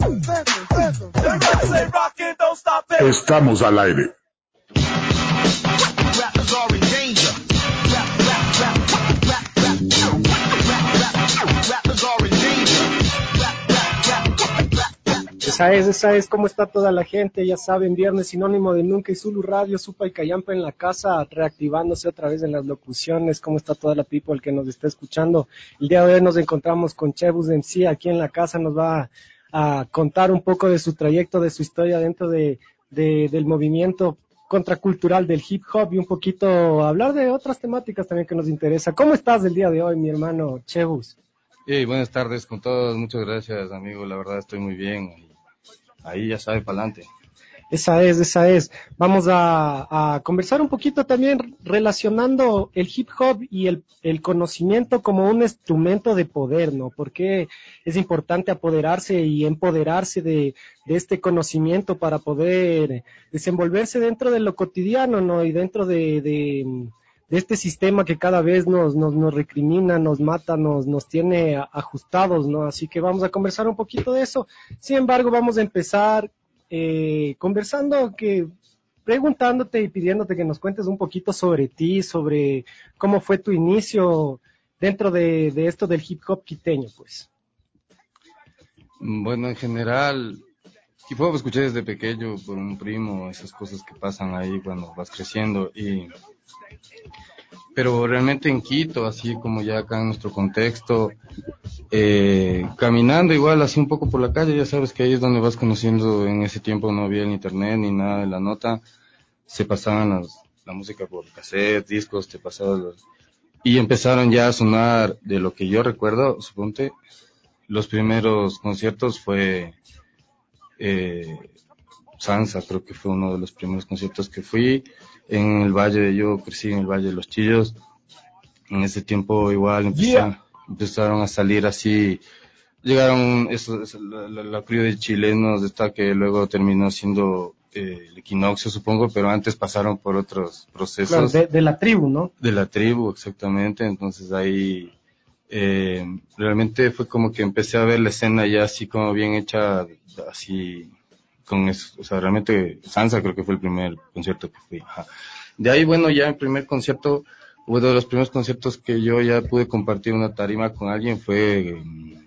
Estamos al aire. Esa es cómo está toda la gente, ya saben, viernes sinónimo de nunca y Zulu Radio, Supa y Cayampa en la casa, reactivándose otra vez en las locuciones, cómo está toda la people que nos está escuchando. El día de hoy nos encontramos con Chebus MC aquí en la casa, nos va a contar un poco de su trayecto, de su historia dentro del movimiento contracultural del hip hop y un poquito hablar de otras temáticas también que nos interesa. ¿Cómo estás el día de hoy, mi hermano Chebus? Buenas tardes con todos, muchas gracias amigo, la verdad estoy muy bien, ahí ya sabe, para adelante. Esa es. Vamos a conversar un poquito también relacionando el hip hop y el conocimiento como un instrumento de poder, ¿no? Porque es importante apoderarse y empoderarse de este conocimiento para poder desenvolverse dentro de lo cotidiano, ¿no? Y dentro de este sistema que cada vez nos recrimina, nos mata, nos tiene ajustados, ¿no? Así que vamos a conversar un poquito de eso. Sin embargo, vamos a empezar conversando, preguntándote y pidiéndote que nos cuentes un poquito sobre ti, sobre cómo fue tu inicio dentro de esto del hip hop quiteño, pues. Bueno, en general, hip hop escuché desde pequeño por un primo, esas cosas que pasan ahí cuando vas creciendo, pero realmente en Quito, así como ya acá en nuestro contexto, caminando igual así un poco por la calle, ya sabes que ahí es donde vas conociendo. En ese tiempo no había el internet ni nada de la nota, se pasaban la música por cassette, discos, y empezaron ya a sonar, de lo que yo recuerdo, suponte, los primeros conciertos fue Sansa, creo que fue uno de los primeros conciertos que fui en el Valle. Yo crecí en el Valle de los Chillos. En ese tiempo igual empezaron a salir así, llegaron la crew de chilenos, esta que luego terminó siendo el Equinoccio, supongo, pero antes pasaron por otros procesos. Claro, de la tribu, ¿no? De la tribu, exactamente. Entonces ahí realmente fue como que empecé a ver la escena ya así como bien hecha, así con eso. O sea, realmente Sansa creo que fue el primer concierto que fui. Ajá. De ahí, bueno, ya el primer concierto, uno de los primeros conciertos que yo ya pude compartir una tarima con alguien fue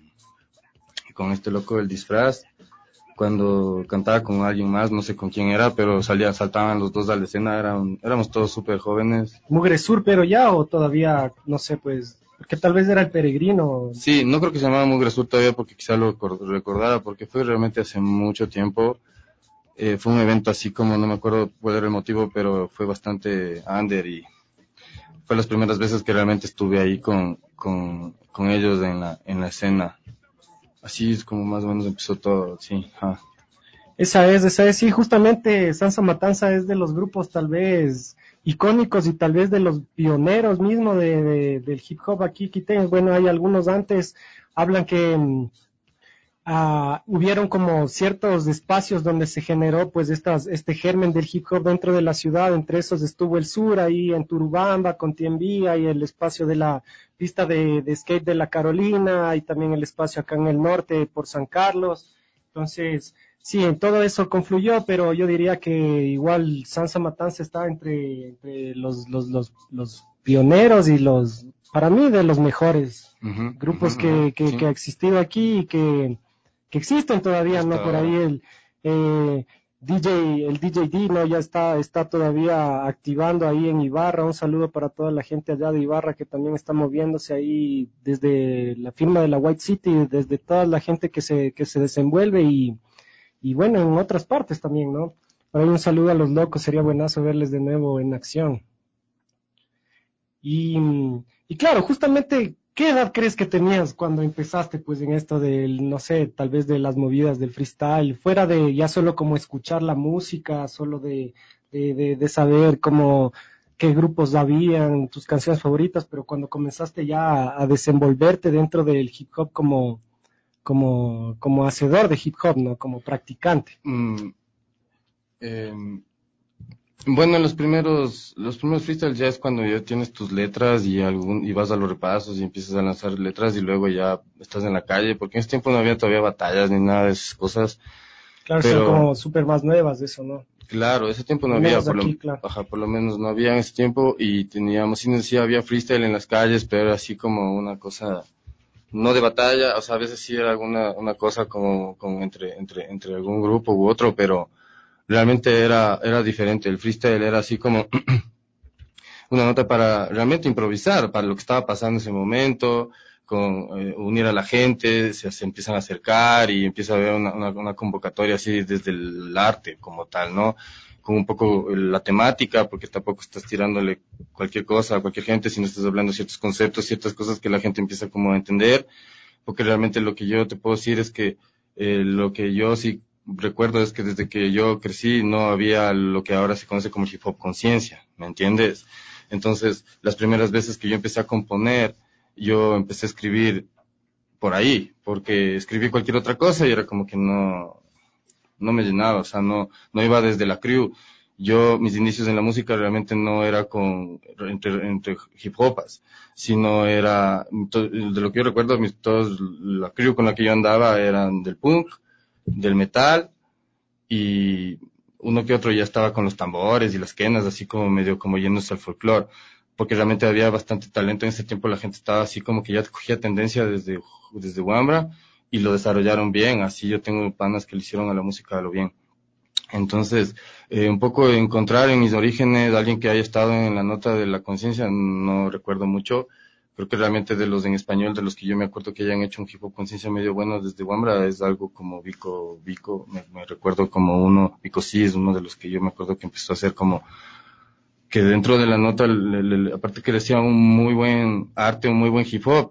con este loco del disfraz, cuando cantaba con alguien más, no sé con quién era, pero saltaban los dos a la escena, éramos todos súper jóvenes. Mugre Sur, pero ya, o todavía, no sé, pues, porque tal vez era el Peregrino. Sí, no creo que se llamaba Mugre Sur todavía, porque quizá lo recordara, porque fue realmente hace mucho tiempo. Fue un evento así como, no me acuerdo cuál era el motivo, pero fue bastante under y fue las primeras veces que realmente estuve ahí con ellos en la escena. Así es como más o menos empezó todo, sí. Esa es, sí, justamente Sansa Matanza es de los grupos tal vez icónicos y tal vez de los pioneros mismo del hip hop aquí quiteño. Bueno, hay algunos antes, hablan que hubieron como ciertos espacios donde se generó pues este germen del hip hop dentro de la ciudad. Entre esos estuvo el sur ahí en Turubamba con Tiembía, y el espacio de la pista de skate de la Carolina, y también el espacio acá en el norte por San Carlos. Entonces, sí, en todo eso confluyó, pero yo diría que igual Sansa Matanza está entre los pioneros y para mí, de los mejores grupos que ha existido aquí y que existen todavía, ¿no? Por ahí el DJ D, ¿no? Ya está todavía activando ahí en Ibarra. Un saludo para toda la gente allá de Ibarra que también está moviéndose ahí desde la firma de la White City, desde toda la gente que se desenvuelve y bueno, en otras partes también, ¿no? Por ahí un saludo a los locos, sería buenazo verles de nuevo en acción. Y claro, justamente, ¿qué edad crees que tenías cuando empezaste pues en esto del, no sé, tal vez de las movidas del freestyle, fuera de ya solo como escuchar la música, solo de saber cómo, qué grupos habían, tus canciones favoritas, pero cuando comenzaste ya a desenvolverte dentro del hip hop como hacedor de hip hop, ¿no? Como practicante? Bueno, los primeros freestyles ya es cuando ya tienes tus letras y vas a los repasos y empiezas a lanzar letras y luego ya estás en la calle, porque en ese tiempo no había todavía batallas ni nada de esas cosas, Claro, son pero como súper más nuevas de eso, ¿no? claro, ese tiempo no Al había, menos aquí, claro. por lo menos no había en ese tiempo y teníamos, sí había freestyle en las calles, pero era así como una cosa, no de batalla, o sea, a veces sí era alguna una cosa como entre algún grupo u otro, pero realmente era diferente. El freestyle era así como una nota para realmente improvisar, para lo que estaba pasando en ese momento, unir a la gente, se empiezan a acercar y empieza a haber una convocatoria así desde el arte como tal, ¿no? Con un poco la temática, porque tampoco estás tirándole cualquier cosa a cualquier gente, sino estás hablando ciertos conceptos, ciertas cosas que la gente empieza como a entender, porque realmente lo que yo te puedo decir es que lo que yo sí recuerdo es que desde que yo crecí no había lo que ahora se conoce como hip hop conciencia, ¿me entiendes? Entonces, las primeras veces que yo empecé a componer, yo empecé a escribir por ahí, porque escribí cualquier otra cosa y era como que no me llenaba, o sea, no iba desde la crew. Mis inicios en la música realmente no era entre hip hopas, sino de lo que yo recuerdo, la crew con la que yo andaba eran del punk, del metal, y uno que otro ya estaba con los tambores y las quenas, así como medio como yéndose al folclore, porque realmente había bastante talento en ese tiempo, la gente estaba así como que ya cogía tendencia desde Wambra y lo desarrollaron bien, así yo tengo panas que le hicieron a la música a lo bien. Entonces, un poco encontrar en mis orígenes alguien que haya estado en la nota de la conciencia, no recuerdo mucho. Creo que realmente de los en español, de los que yo me acuerdo que hayan hecho un hip hop conciencia medio bueno desde Wambra, es algo como Vico, me recuerdo como Vico sí es uno de los que yo me acuerdo que empezó a hacer como que dentro de la nota, aparte que le hacía un muy buen arte, un muy buen hip hop,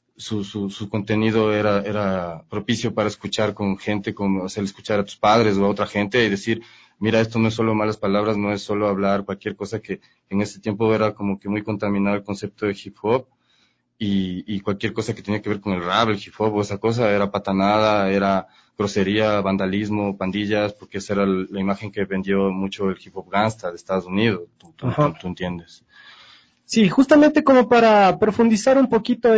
su contenido era propicio para escuchar con gente, como hacer escuchar a tus padres o a otra gente y decir, mira, esto no es solo malas palabras, no es solo hablar cualquier cosa que en ese tiempo era como que muy contaminado el concepto de hip hop y cualquier cosa que tenía que ver con el rap, el hip hop o esa cosa era patanada, era grosería, vandalismo, pandillas, porque esa era la imagen que vendió mucho el hip hop gangsta de Estados Unidos, Ajá. tú entiendes. Sí, justamente como para profundizar un poquito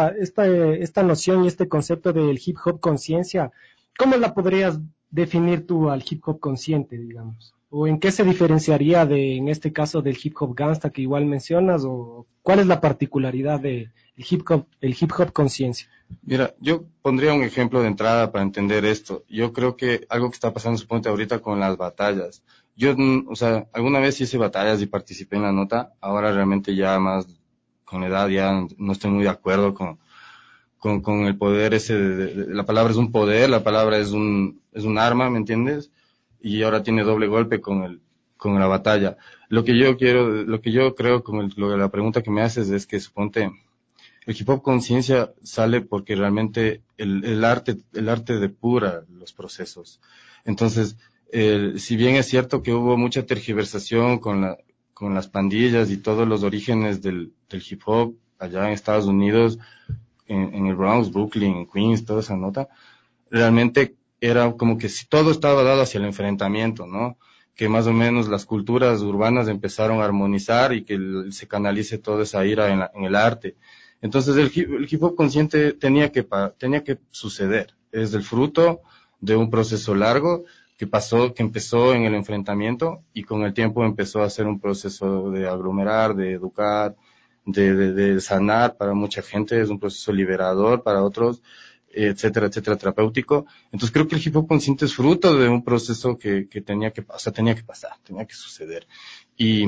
esta noción y este concepto del hip hop conciencia, ¿cómo la podrías definir tú al hip hop consciente, digamos? ¿O en qué se diferenciaría en este caso, del hip hop gangsta que igual mencionas? ¿O cuál es la particularidad del el hip hop conciencia? Mira, yo pondría un ejemplo de entrada para entender esto. Yo creo que algo que está pasando, suponte ahorita con las batallas. O sea, alguna vez hice batallas y participé en la nota. Ahora realmente ya más con la edad ya no estoy muy de acuerdo con el poder ese la palabra es un poder, la palabra es un arma, ¿me entiendes? Y ahora tiene doble golpe con la batalla. Lo que yo creo la pregunta que me haces es que suponte, el hip hop conciencia sale porque realmente el arte depura los procesos. Entonces, si bien es cierto que hubo mucha tergiversación con las pandillas y todos los orígenes del hip hop allá en Estados Unidos, en el Bronx, Brooklyn, en Queens, toda esa nota, realmente era como que si todo estaba dado hacia el enfrentamiento, ¿no? Que más o menos las culturas urbanas empezaron a armonizar y que se canalice toda esa ira en el arte. Entonces el hip hop consciente tenía que suceder. Es el fruto de un proceso largo que empezó en el enfrentamiento y con el tiempo empezó a ser un proceso de aglomerar, de educar, de sanar para mucha gente, es un proceso liberador para otros, etcétera, etcétera, terapéutico. Entonces creo que el hip hop consciente es fruto de un proceso que tenía que pasar, tenía que suceder. Y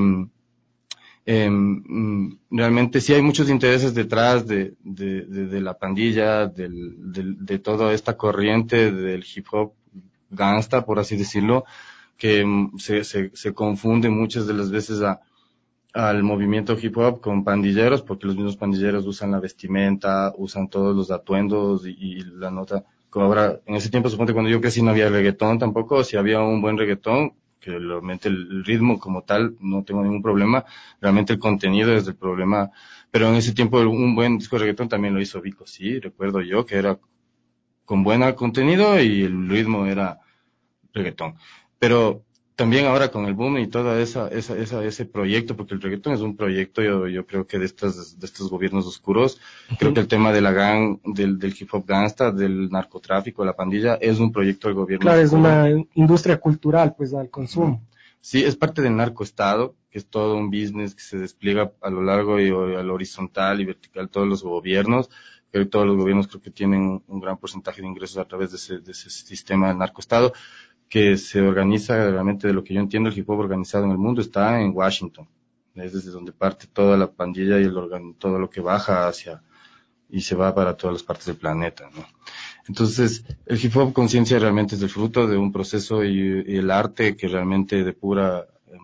realmente sí hay muchos intereses detrás de la pandilla, de toda esta corriente del hip hop gangsta, por así decirlo, que se confunde muchas de las veces al movimiento hip hop con pandilleros, porque los mismos pandilleros usan la vestimenta, usan todos los atuendos y la nota. Como ahora, en ese tiempo, suponte cuando yo crecí no había reggaetón tampoco, si había un buen reggaetón, que realmente el ritmo como tal no tengo ningún problema, realmente el contenido es el problema, pero en ese tiempo un buen disco de reggaetón también lo hizo Vico, sí, recuerdo yo que era con buen contenido y el ritmo era reggaetón. Pero también ahora con el boom y todo ese proyecto, porque el reggaetón es un proyecto, yo creo que de estos gobiernos oscuros, creo que el tema de del hip hop gangsta, del narcotráfico, la pandilla, es un proyecto del gobierno Claro, es oscuro. una industria cultural, pues, al consumo. Sí, es parte del narcoestado, que es todo un business que se despliega a lo largo y a lo horizontal y vertical todos los gobiernos. Creo que todos los gobiernos creo que tienen un gran porcentaje de ingresos a través de ese sistema del narcoestado, que se organiza realmente, de lo que yo entiendo, el hip hop organizado en el mundo está en Washington. Es desde donde parte toda la pandilla y todo lo que baja hacia y se va para todas las partes del planeta, ¿no? Entonces, el hip hop conciencia realmente es el fruto de un proceso y el arte que realmente depura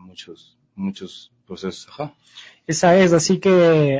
muchos procesos. Ajá. Esa es, así que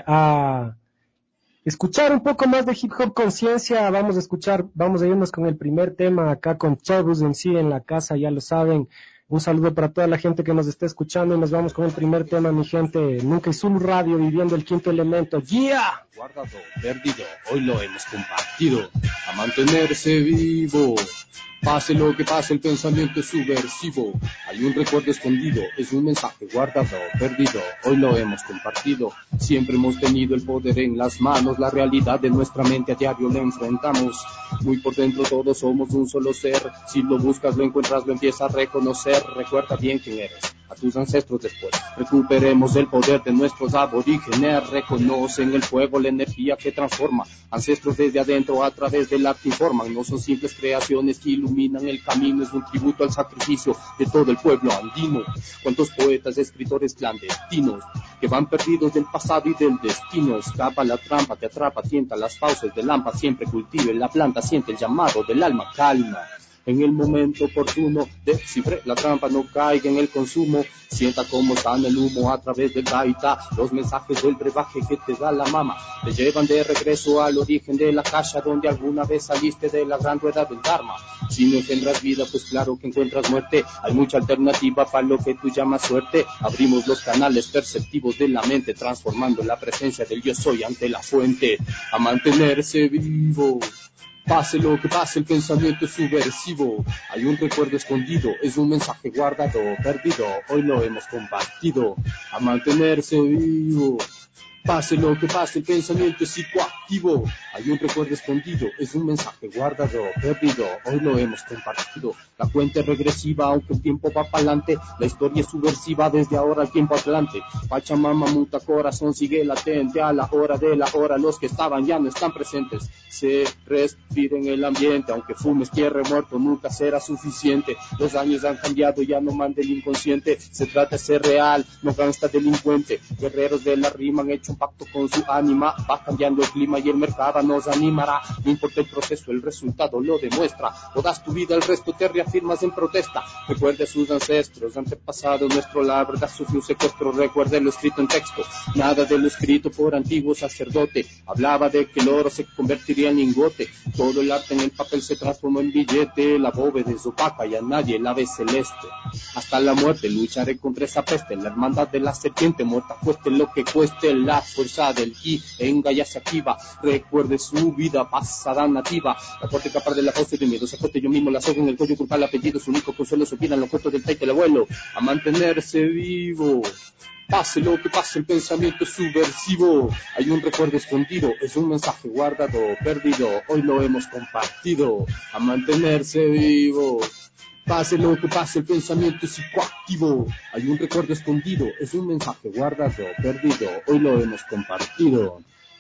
escuchar un poco más de hip hop conciencia, vamos a irnos con el primer tema acá con Chavos en sí en la casa, ya lo saben. Un saludo para toda la gente que nos está escuchando y nos vamos con el primer tema, mi gente. Nunca es Zulu Radio, viviendo el quinto elemento. ¡Yeah! Guardado, perdido, hoy lo hemos compartido. A mantenerse vivo. Pase lo que pase, el pensamiento es subversivo. Hay un recuerdo escondido, es un mensaje guardado, perdido. Hoy lo hemos compartido. Siempre hemos tenido el poder en las manos. La realidad de nuestra mente a diario la enfrentamos. Muy por dentro todos somos un solo ser. Si lo buscas, lo encuentras, lo empiezas a reconocer. Recuerda bien quién eres, a tus ancestros después. Recuperemos el poder de nuestros aborígenes. Reconocen el fuego, la energía que transforma. Ancestros desde adentro a través del arte informan. No son simples creaciones que iluminan el camino. Es un tributo al sacrificio de todo el pueblo andino. Cuántos poetas, escritores clandestinos que van perdidos del pasado y del destino. Escapa la trampa, te atrapa, tienta las fauces del hampa. Siempre cultive la planta, siente el llamado del alma, calma. En el momento oportuno, descifre la trampa, no caiga en el consumo. Sienta cómo sana el humo a través del gaita. Los mensajes del brebaje que te da la mama te llevan de regreso al origen de la caja, donde alguna vez saliste de la gran rueda del Dharma. Si no encuentras vida, pues claro que encuentras muerte. Hay mucha alternativa para lo que tú llamas suerte. Abrimos los canales perceptivos de la mente, transformando la presencia del yo soy ante la fuente. A mantenerse vivo. Pase lo que pase, el pensamiento es subversivo. Hay un recuerdo escondido, es un mensaje guardado, perdido. Hoy lo hemos compartido. A mantenerse vivo. Pase lo que pase, el pensamiento es psicoactivo. Hay un recuerdo escondido, es un mensaje guardado, perdido. Hoy lo hemos compartido. La cuenta es regresiva, aunque el tiempo va para adelante. La historia es subversiva desde ahora al tiempo adelante. Pachamama, muta, corazón, sigue latente. A la hora de la hora, los que estaban ya no están presentes. Se respira en el ambiente, aunque fumes tierra muerto, nunca será suficiente. Los años han cambiado, ya no manda el inconsciente. Se trata de ser real, no gangsta delincuente. Guerreros de la rima han hecho un pacto con su ánima. Va cambiando el clima y el mercado nos animará. No importa el proceso, el resultado lo demuestra. O das tu vida, el resto te reafirmas en protesta. Recuerde sus ancestros, antepasados, nuestro la verdad sufrió un secuestro. Recuerde lo escrito en texto, nada de lo escrito por antiguo sacerdote. Hablaba de que el oro se convertiría en lingote. Todo el arte en el papel se transformó en billete. La bóveda es opaca y a nadie la ve celeste. Hasta la muerte lucharé contra esa peste. La hermandad de la serpiente muerta, cueste lo que cueste. La fuerza del ki en ya se activa. Recuerde su vida pasada nativa. La corte capaz de la causa de miedo. Se corte yo mismo la soga en el cuello, culpa el apellido. Su único consuelo se olvidan los cuentos del taite el abuelo. A mantenerse vivo. Pase lo que pase, el pensamiento es subversivo. Hay un recuerdo escondido, es un mensaje guardado, perdido. Hoy lo hemos compartido. A mantenerse vivo. Pase lo que pase, el pensamiento es psicoactivo. Hay un recuerdo escondido, es un mensaje guardado, perdido. Hoy lo hemos compartido.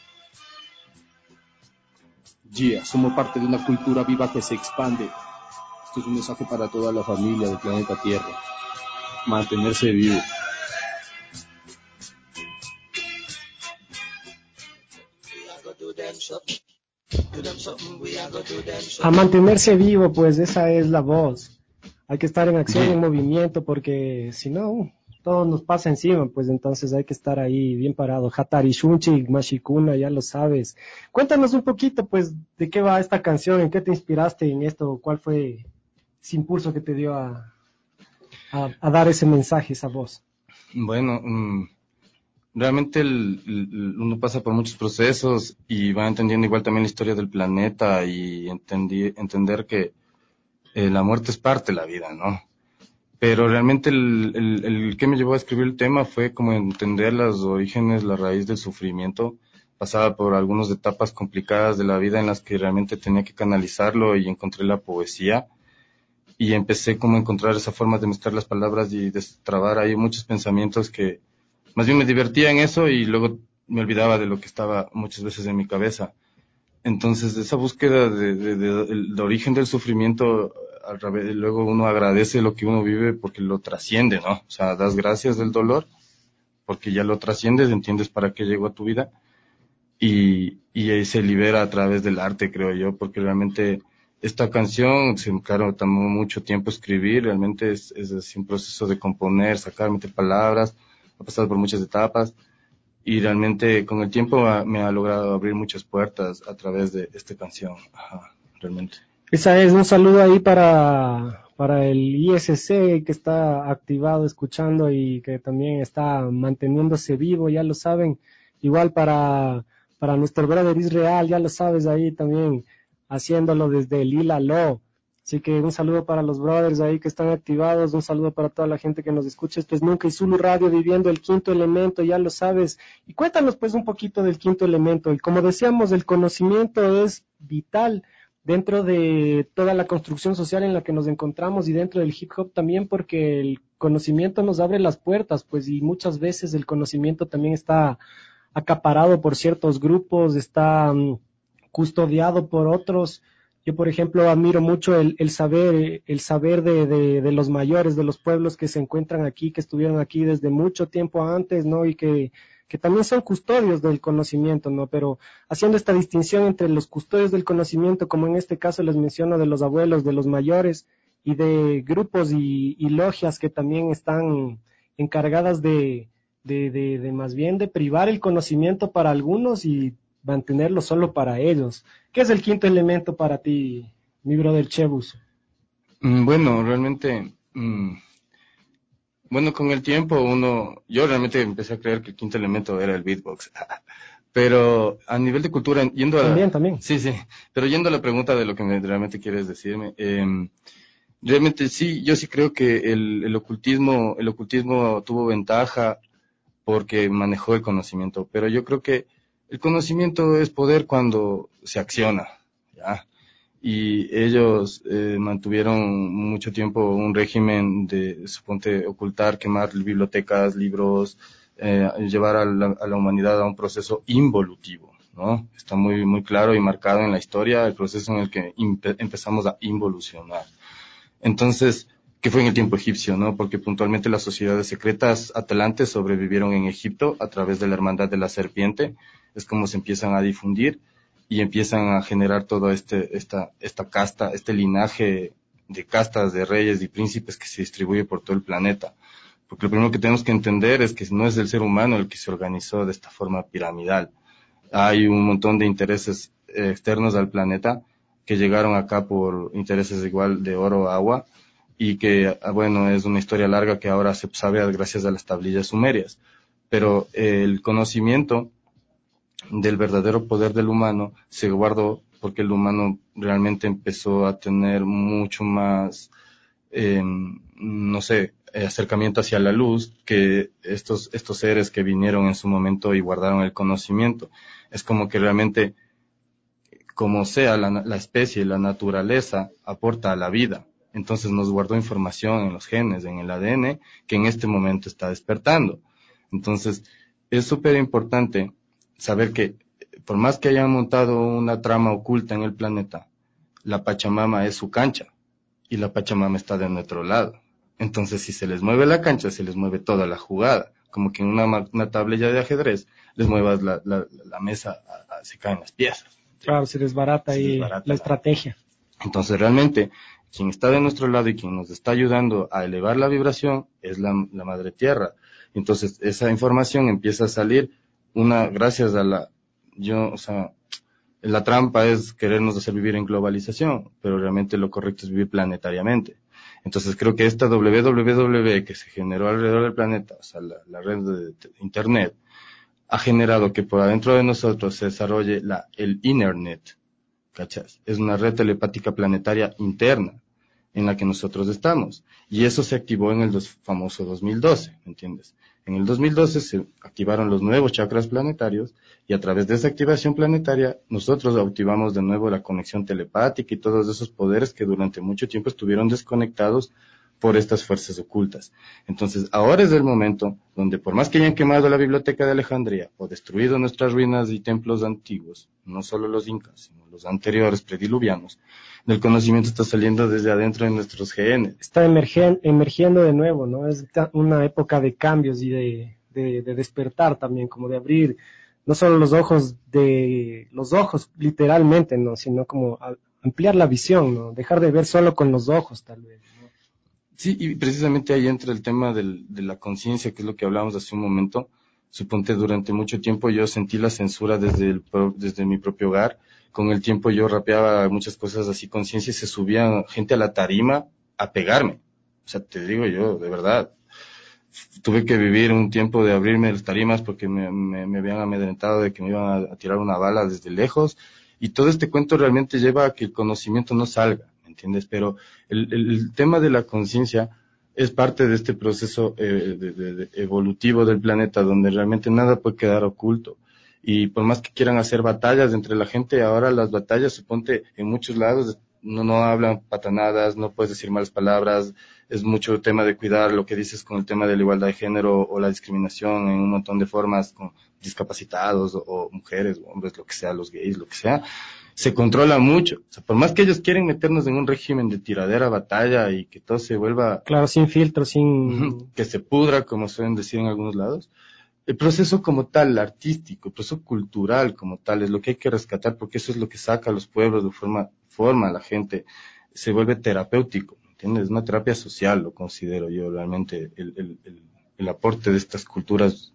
Somos parte de una cultura viva que se expande. Esto es un mensaje para toda la familia del planeta Tierra. Mantenerse vivo. A mantenerse vivo, pues esa es la voz. Hay que estar en acción, en movimiento, porque si no, todo nos pasa encima, pues entonces hay que estar ahí bien parado. Hatari Shunchi, Mashikuna, ya lo sabes. Cuéntanos un poquito, pues, de qué va esta canción, en qué te inspiraste en esto, cuál fue ese impulso que te dio a dar ese mensaje, esa voz. Bueno, realmente uno pasa por muchos procesos y va entendiendo igual también la historia del planeta y entender que la muerte es parte de la vida, ¿no? Pero realmente el que me llevó a escribir el tema fue como entender los orígenes, la raíz del sufrimiento. Pasaba por algunas etapas complicadas de la vida en las que realmente tenía que canalizarlo y encontré la poesía. Y empecé como a encontrar esa forma de mezclar las palabras y destrabar ahí muchos pensamientos que más bien me divertía en eso y luego me olvidaba de lo que estaba muchas veces en mi cabeza. Entonces, esa búsqueda del origen del sufrimiento, al revés, luego uno agradece lo que uno vive porque lo trasciende, ¿no? O sea, das gracias del dolor porque ya lo trasciendes, entiendes para qué llegó a tu vida y ahí se libera a través del arte, creo yo, porque realmente esta canción, claro, tomó mucho tiempo escribir, realmente es así un proceso de componer, sacar, meter palabras, ha pasado por muchas etapas y realmente con el tiempo me ha logrado abrir muchas puertas a través de esta canción. Ajá, realmente. Esa es un saludo ahí para el ISC que está activado escuchando y que también está manteniéndose vivo, ya lo saben. Igual para nuestro brother Israel, ya lo sabes, ahí también haciéndolo desde el Ilalo. Así que un saludo para los brothers ahí que están activados, un saludo para toda la gente que nos escucha. Esto es Nunca y Zulu Radio, viviendo el quinto elemento, ya lo sabes. Y cuéntanos pues un poquito del quinto elemento. Y como decíamos, el conocimiento es vital dentro de toda la construcción social en la que nos encontramos y dentro del hip hop también, porque el conocimiento nos abre las puertas, pues, y muchas veces el conocimiento también está acaparado por ciertos grupos, está custodiado por otros. Yo, por ejemplo, admiro mucho el saber de los mayores, de los pueblos que se encuentran aquí, que estuvieron aquí desde mucho tiempo antes, ¿no? Y que también son custodios del conocimiento, ¿no? Pero haciendo esta distinción entre los custodios del conocimiento, como en este caso les menciono de los abuelos, de los mayores, y de grupos y logias que también están encargadas de más bien de privar el conocimiento para algunos y mantenerlo solo para ellos. ¿Qué es el quinto elemento para ti, mi brother Chebus? Bueno, realmente, bueno, con el tiempo yo realmente empecé a creer que el quinto elemento era el beatbox. Pero a nivel de cultura, También. sí, sí, pero yendo a la pregunta de lo que realmente quieres decirme, realmente sí, yo sí creo que el ocultismo tuvo ventaja porque manejó el conocimiento, pero yo creo que el conocimiento es poder cuando se acciona, ¿ya? Y ellos mantuvieron mucho tiempo un régimen de, suponte, ocultar, quemar bibliotecas, libros, llevar a la humanidad a un proceso involutivo, ¿no? Está muy, muy claro y marcado en la historia el proceso en el que empezamos a involucionar. Entonces, ¿qué fue en el tiempo egipcio, no? Porque puntualmente las sociedades secretas atlantes sobrevivieron en Egipto a través de la hermandad de la serpiente. Es como se empiezan a difundir y empiezan a generar toda esta casta, este linaje de castas de reyes y príncipes que se distribuye por todo el planeta. Porque lo primero que tenemos que entender es que no es el ser humano el que se organizó de esta forma piramidal. Hay un montón de intereses externos al planeta que llegaron acá por intereses igual de oro o agua y que, bueno, es una historia larga que ahora se sabe gracias a las tablillas sumerias. Pero el conocimiento del verdadero poder del humano se guardó porque el humano realmente empezó a tener mucho más, no sé, acercamiento hacia la luz que estos seres que vinieron en su momento y guardaron el conocimiento. Es como que realmente, como sea la especie, la naturaleza aporta a la vida. Entonces nos guardó información en los genes, en el ADN, que en este momento está despertando. Entonces, es súper importante saber que por más que hayan montado una trama oculta en el planeta, la Pachamama es su cancha y la Pachamama está de nuestro lado. Entonces, si se les mueve la cancha, se les mueve toda la jugada. Como que en una tablilla de ajedrez les muevas la mesa, se caen las piezas. Claro, se desbarata Se ahí desbarata la estrategia. Entonces, realmente, quien está de nuestro lado y quien nos está ayudando a elevar la vibración es la madre tierra. Entonces, esa información empieza a salir gracias a la trampa es querernos hacer vivir en globalización, pero realmente lo correcto es vivir planetariamente. Entonces, creo que esta WWW que se generó alrededor del planeta, o sea, la red de Internet, ha generado que por adentro de nosotros se desarrolle el Internet. ¿Cachas? Es una red telepática planetaria interna. en la que nosotros estamos. Y eso se activó en el famoso 2012, ¿me entiendes? En el 2012 se activaron los nuevos chakras planetarios y a través de esa activación planetaria nosotros activamos de nuevo la conexión telepática y todos esos poderes que durante mucho tiempo estuvieron desconectados por estas fuerzas ocultas. Entonces, ahora es el momento donde, por más que hayan quemado la biblioteca de Alejandría o destruido nuestras ruinas y templos antiguos, no solo los incas, sino los anteriores prediluvianos, el conocimiento está saliendo desde adentro de nuestros genes. Está emergiendo de nuevo, ¿no? Es una época de cambios y de despertar también, como de abrir no solo los ojos literalmente, ¿no? Sino como ampliar la visión, ¿no? Dejar de ver solo con los ojos, tal vez, ¿no? Sí, y precisamente ahí entra el tema de la conciencia, que es lo que hablábamos hace un momento. Suponte, durante mucho tiempo yo sentí la censura desde mi propio hogar. Con el tiempo yo rapeaba muchas cosas así, conciencia, y se subía gente a la tarima a pegarme. O sea, te digo yo, de verdad. Tuve que vivir un tiempo de abrirme las tarimas porque me habían amedrentado de que me iban a tirar una bala desde lejos. Y todo este cuento realmente lleva a que el conocimiento no salga, ¿me entiendes? Pero el tema de la conciencia es parte de este proceso evolutivo del planeta, donde realmente nada puede quedar oculto. Y por más que quieran hacer batallas entre la gente, ahora las batallas, suponte, en muchos lados no hablan patanadas, no puedes decir malas palabras, es mucho tema de cuidar lo que dices con el tema de la igualdad de género o la discriminación en un montón de formas, con discapacitados o mujeres o hombres, lo que sea, los gays, lo que sea. Se controla mucho. O sea, por más que ellos quieren meternos en un régimen de tiradera, batalla y que todo se vuelva... Claro, sin filtro, sin... que se pudra, como suelen decir en algunos lados. El proceso como tal, artístico, el proceso cultural como tal, es lo que hay que rescatar, porque eso es lo que saca a los pueblos, de forma a la gente, se vuelve terapéutico, ¿entiendes? Es una terapia social, lo considero yo realmente, el aporte de estas culturas,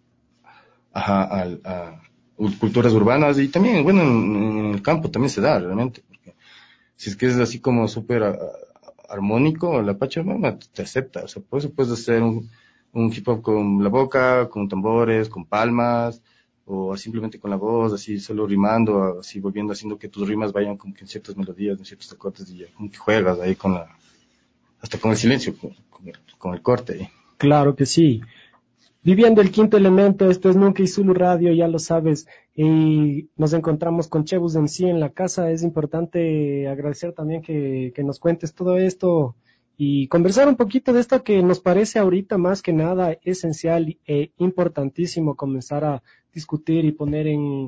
culturas urbanas, y también, bueno, en el campo también se da realmente, porque si es que es así como súper armónico, la Pachamama te acepta. O sea, por eso puedes hacer un hip hop con la boca, con tambores, con palmas, o simplemente con la voz, así solo rimando, así volviendo, haciendo que tus rimas vayan como que en ciertas melodías, en ciertos acordes, y ya como que juegas ahí hasta con el silencio, con el corte ahí. Claro que sí. Viviendo el quinto elemento, esto es Nunca y Zulu Radio, ya lo sabes, y nos encontramos con Chebus MC en la casa. Es importante agradecer también que nos cuentes todo esto y conversar un poquito de esto que nos parece ahorita más que nada esencial e importantísimo comenzar a discutir y poner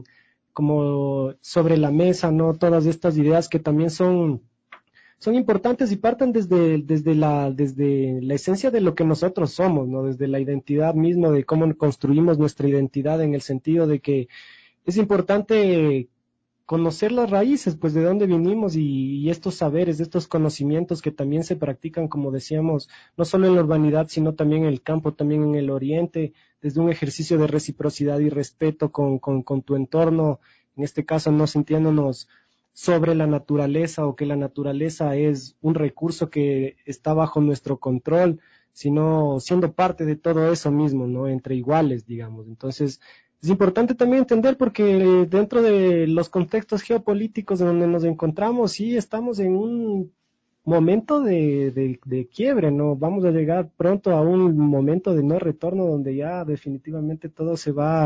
como sobre la mesa, ¿no? Todas estas ideas que también son importantes y parten desde la esencia de lo que nosotros somos, ¿no? Desde la identidad misma, de cómo construimos nuestra identidad, en el sentido de que es importante conocer las raíces, pues de dónde vinimos, y estos saberes, estos conocimientos que también se practican, como decíamos, no solo en la urbanidad, sino también en el campo, también en el oriente, desde un ejercicio de reciprocidad y respeto con tu entorno, en este caso no sintiéndonos sobre la naturaleza, o que la naturaleza es un recurso que está bajo nuestro control, sino siendo parte de todo eso mismo, ¿no? Entre iguales, digamos. Entonces, es importante también entender, porque dentro de los contextos geopolíticos en donde nos encontramos, sí estamos en un momento de quiebre, ¿no? Vamos a llegar pronto a un momento de no retorno, donde ya definitivamente todo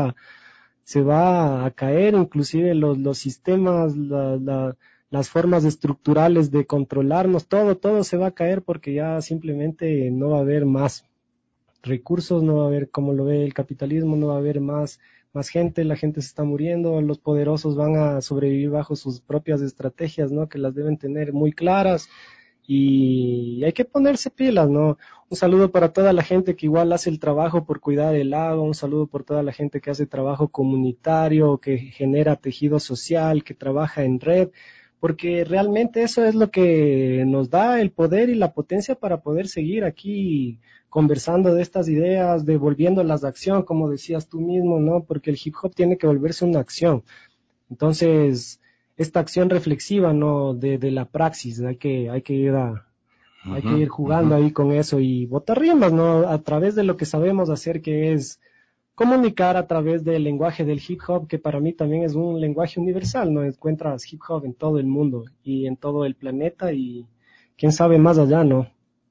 se va a caer, inclusive los sistemas, las formas estructurales de controlarnos, todo se va a caer, porque ya simplemente no va a haber más recursos, no va a haber, como lo ve el capitalismo, no va a haber más gente, la gente se está muriendo, los poderosos van a sobrevivir bajo sus propias estrategias, ¿no? Que las deben tener muy claras, y hay que ponerse pilas, ¿no? Un saludo para toda la gente que igual hace el trabajo por cuidar el lago, un saludo por toda la gente que hace trabajo comunitario, que genera tejido social, que trabaja en red, porque realmente eso es lo que nos da el poder y la potencia para poder seguir aquí conversando de estas ideas, devolviéndolas de acción, como decías tú mismo, ¿no? Porque el hip hop tiene que volverse una acción. Entonces, esta acción reflexiva, ¿no? De la praxis, hay que ir jugando ahí con eso y botar rimas, ¿no? A través de lo que sabemos hacer, que es comunicar a través del lenguaje del hip hop, que para mí también es un lenguaje universal, ¿no? Encuentras hip hop en todo el mundo y en todo el planeta, y quién sabe más allá, ¿no?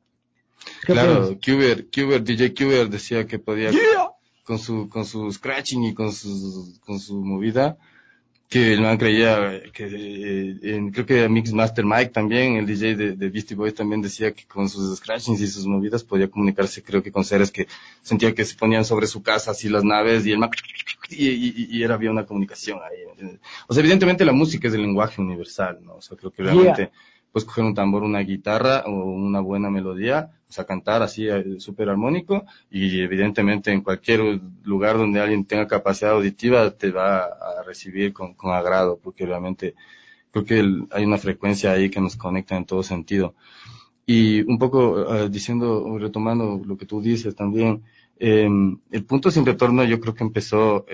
Claro, DJ Cuber decía que podía con su scratching y con su movida, que el man creía que creo que Mix Master Mike también, el DJ de Beastie Boys también decía que con sus scratchings y sus movidas podía comunicarse, creo que con seres que sentía que se ponían sobre su casa así las naves y el man había una comunicación ahí. O sea, evidentemente la música es el lenguaje universal, ¿no? O sea, creo que realmente puedes coger un tambor, una guitarra o una buena melodía, o sea, cantar así súper armónico, y evidentemente en cualquier lugar donde alguien tenga capacidad auditiva te va a recibir con agrado, porque realmente creo que hay una frecuencia ahí que nos conecta en todo sentido. Y un poco retomando lo que tú dices también, el punto sin retorno yo creo que empezó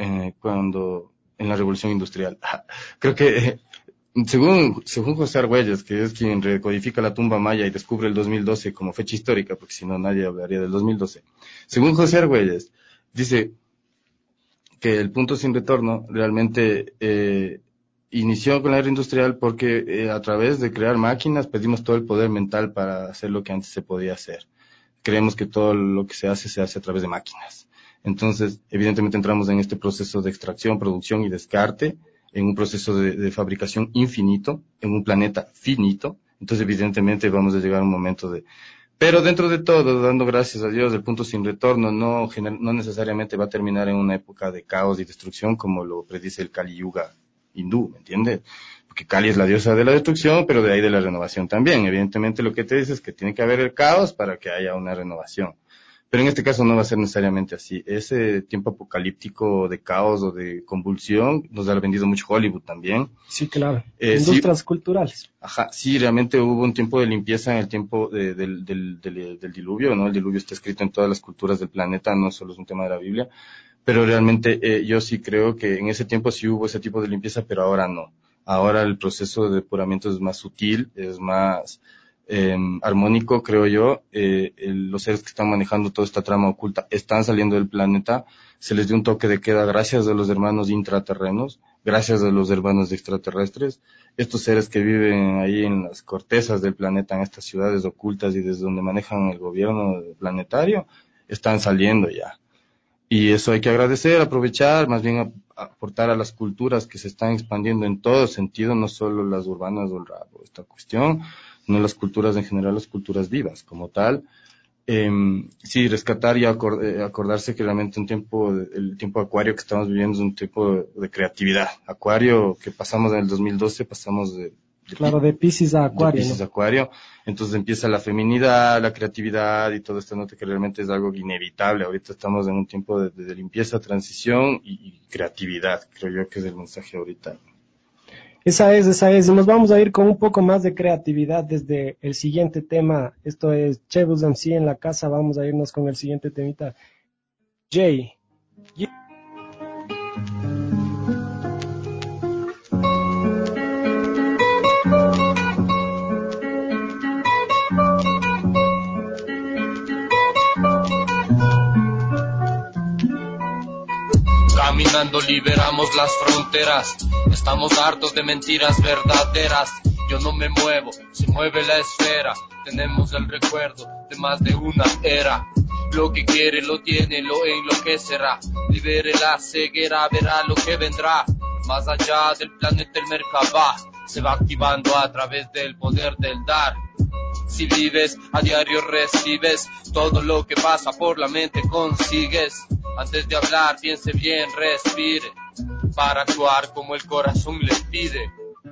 en la Revolución Industrial. Creo que según José Argüelles, que es quien recodifica la tumba maya y descubre el 2012 como fecha histórica, porque si no nadie hablaría del 2012. Según José Argüelles, dice que el punto sin retorno realmente inició con la era industrial porque a través de crear máquinas pedimos todo el poder mental para hacer lo que antes se podía hacer. Creemos que todo lo que se hace a través de máquinas. Entonces, evidentemente entramos en este proceso de extracción, producción y descarte, en un proceso de fabricación infinito, en un planeta finito. Entonces, evidentemente vamos a llegar a un momento pero dentro de todo, dando gracias a Dios, el punto sin retorno no necesariamente va a terminar en una época de caos y destrucción como lo predice el Kali Yuga hindú, ¿me entiendes? Porque Kali es la diosa de la destrucción, pero de ahí de la renovación también. Evidentemente lo que te dice es que tiene que haber el caos para que haya una renovación. Pero en este caso no va a ser necesariamente así. Ese tiempo apocalíptico de caos o de convulsión nos ha vendido mucho Hollywood también. Sí, claro. Industrias culturales. Ajá, sí, realmente hubo un tiempo de limpieza en el tiempo del diluvio, ¿no? El diluvio está escrito en todas las culturas del planeta, no solo es un tema de la Biblia. Pero realmente yo sí creo que en ese tiempo sí hubo ese tipo de limpieza, pero ahora no. Ahora el proceso de depuramiento es más sutil, es más armónico, creo yo. Los seres que están manejando toda esta trama oculta están saliendo del planeta. Se les dio un toque de queda gracias a los hermanos intraterrenos, gracias a los hermanos extraterrestres. Estos seres que viven ahí en las cortezas del planeta, en estas ciudades ocultas y desde donde manejan el gobierno planetario, están saliendo ya. Y eso hay que agradecer, aprovechar, más bien aportar a las culturas que se están expandiendo en todo sentido, no solo las urbanas o el rap o esta cuestión, sino las culturas en general, las culturas vivas como tal. Sí, rescatar y acordarse que realmente el tiempo acuario que estamos viviendo es un tiempo de creatividad. Acuario que pasamos en el 2012, pasamos de Piscis a Acuario. De Piscis a Acuario. Entonces empieza la feminidad, la creatividad y todo esto, que realmente es algo inevitable. Ahorita estamos en un tiempo de limpieza, transición y creatividad. Creo yo que es el mensaje ahorita. Esa es. Y nos vamos a ir con un poco más de creatividad desde el siguiente tema. Esto es Chebus MC en la casa. Vamos a irnos con el siguiente temita. Jay. Caminando liberamos las fronteras. Estamos hartos de mentiras verdaderas. Yo no me muevo, se mueve la esfera. Tenemos el recuerdo de más de una era. Lo que quiere lo tiene, lo enloquecerá. Libere la ceguera, verá lo que vendrá. Más allá del planeta el Merkabah se va activando a través del poder del dar. Si vives, a diario recibes todo lo que pasa por la mente consigues. Antes de hablar, piense bien, respire, para actuar como el corazón le pide.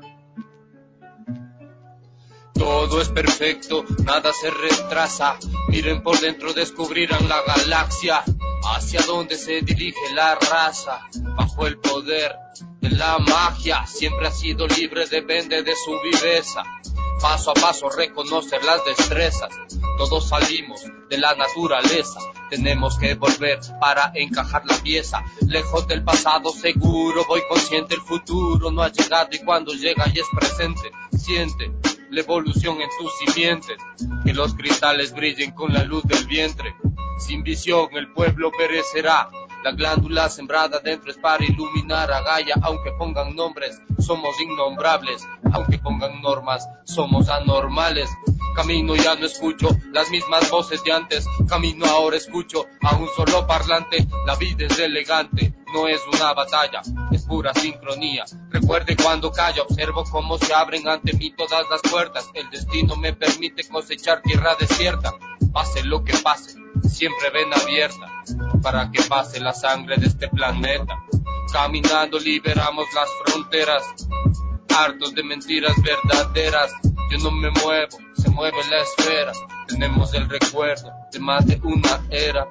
Todo es perfecto, nada se retrasa. Miren por dentro, descubrirán la galaxia. Hacia dónde se dirige la raza, bajo el poder de la magia. Siempre ha sido libre, depende de su viveza. Paso a paso reconocer las destrezas. Todos salimos de la naturaleza. Tenemos que volver para encajar la pieza. Lejos del pasado seguro, voy consciente, el futuro no ha llegado y cuando llega ya es presente. Siente la evolución en tus simientes, que los cristales brillen con la luz del vientre. Sin visión el pueblo perecerá. La glándula sembrada dentro es para iluminar a Gaia. Aunque pongan nombres, somos innombrables. Aunque pongan normas, somos anormales. Camino ya no escucho las mismas voces de antes. Camino ahora escucho a un solo parlante. La vida es elegante, no es una batalla, es pura sincronía. Recuerde cuando callo, observo cómo se abren ante mí todas las puertas. El destino me permite cosechar tierra desierta. Pase lo que pase, siempre ven abierta, para que pase la sangre de este planeta. Caminando liberamos las fronteras, hartos de mentiras verdaderas. Yo no me muevo, se mueve la esfera. Tenemos el recuerdo de más de una era.